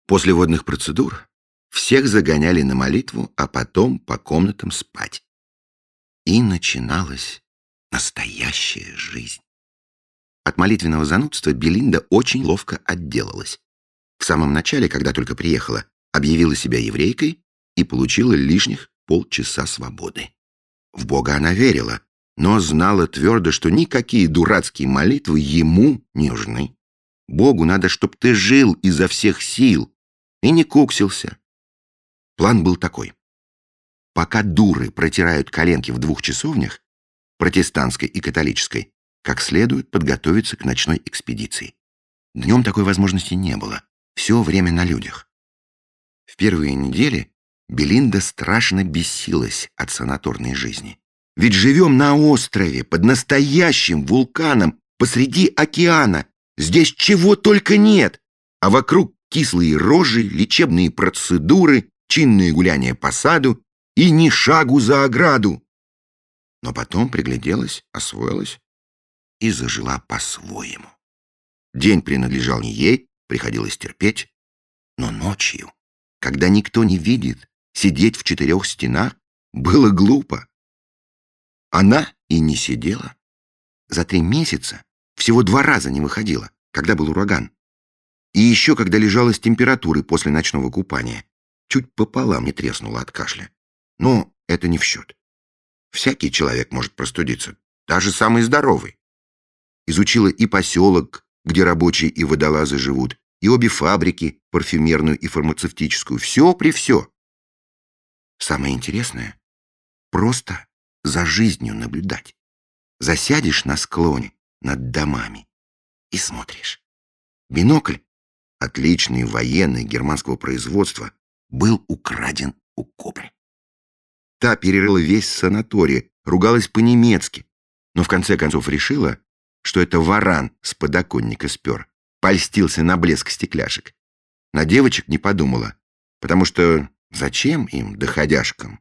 После водных процедур всех загоняли на молитву, а потом по комнатам спать. И начиналась настоящая жизнь. От молитвенного занудства Белинда очень ловко отделалась. В самом начале, когда только приехала, объявила себя еврейкой и получила лишних полчаса свободы. В Бога она верила, но знала твердо, что никакие дурацкие молитвы ему не нужны. Богу надо, чтоб ты жил изо всех сил и не куксился. План был такой. Пока дуры протирают коленки в 2 часовнях, протестантской и католической, как следует подготовиться к ночной экспедиции. Днем такой возможности не было. Все время на людях. В первые недели Белинда страшно бесилась от санаторной жизни. Ведь живем на острове, под настоящим вулканом, посреди океана. Здесь чего только нет. А вокруг кислые рожи, лечебные процедуры, чинные гуляния по саду и ни шагу за ограду. Но потом пригляделась, освоилась и зажила по-своему. День принадлежал не ей, приходилось терпеть, но ночью, когда никто не видит, сидеть в 4 стенах было глупо. Она и не сидела. За 3 месяца всего 2 раза не выходила, когда был ураган. И еще когда лежала с температурой после ночного купания. Чуть пополам не треснула от кашля. Но это не в счет. Всякий человек может простудиться, даже самый здоровый. Изучила и поселок, где рабочие и водолазы живут, и обе фабрики, парфюмерную и фармацевтическую. Все при все. Самое интересное — просто за жизнью наблюдать. Засядешь на склоне над домами и смотришь. Бинокль, отличный, военный, германского производства, был украден у кобры. Та перерыла весь санаторий, ругалась по-немецки, но в конце концов решила, что это варан с подоконника спер, польстился на блеск стекляшек. На девочек не подумала, потому что зачем им, доходяшкам?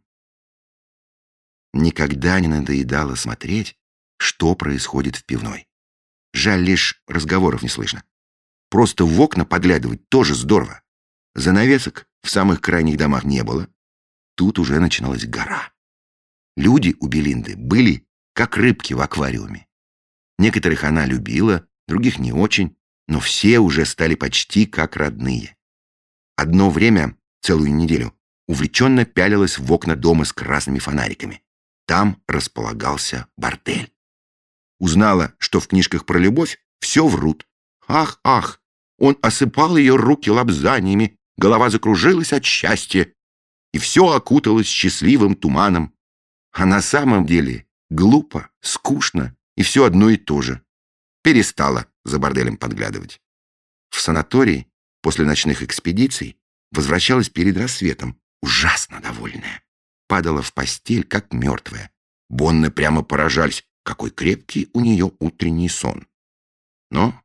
Никогда не надоедало смотреть, что происходит в пивной. Жаль, лишь разговоров не слышно. Просто в окна подглядывать тоже здорово. Занавесок в самых крайних домах не было. Тут уже начиналась гора. Люди у Белинды были как рыбки в аквариуме. Некоторых она любила, других не очень, но все уже стали почти как родные. Одно время, целую неделю, увлеченно пялилась в окна дома с красными фонариками. Там располагался бордель. Узнала, что в книжках про любовь все врут. Ах, ах, он осыпал ее руки лобзаниями, голова закружилась от счастья, и все окуталось счастливым туманом. А на самом деле глупо, скучно и все одно и то же. Перестала за борделем подглядывать. В санаторий после ночных экспедиций возвращалась перед рассветом, ужасно довольная. Падала в постель, как мертвая. Бонны прямо поражались, какой крепкий у нее утренний сон. Но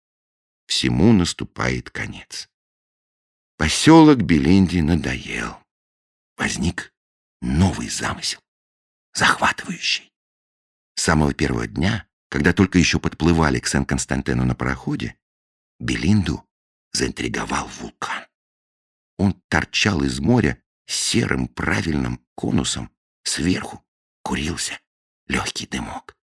всему наступает конец. Поселок Белинде надоел. Возник новый замысел, захватывающий. С самого первого дня, когда только еще подплывали к Сен-Константену на пароходе, Белинду заинтриговал вулкан. Он торчал из моря серым правильным конусом, сверху курился легкий дымок.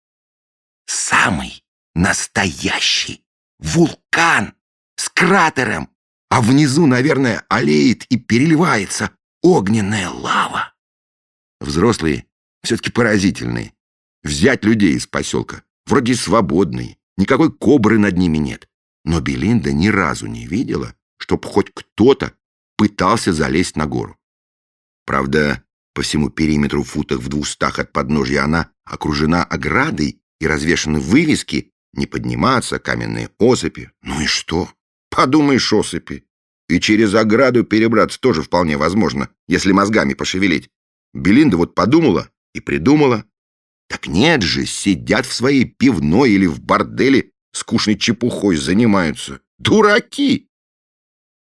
Самый настоящий вулкан с кратером, а внизу, наверное, олеет и переливается огненная лава. Взрослые все-таки поразительные. Взять людей из поселка, вроде свободные, никакой кобры над ними нет. Но Белинда ни разу не видела, чтоб хоть кто-то пытался залезть на гору. Правда, по всему периметру футах в 200 от подножья она окружена оградой и развешаны вывески «Не подниматься», «Каменные осыпи». Ну и что? Подумаешь, осыпи. И через ограду перебраться тоже вполне возможно, если мозгами пошевелить. Белинда вот подумала и придумала. Так нет же, сидят в своей пивной или в борделе, скучной чепухой занимаются. Дураки!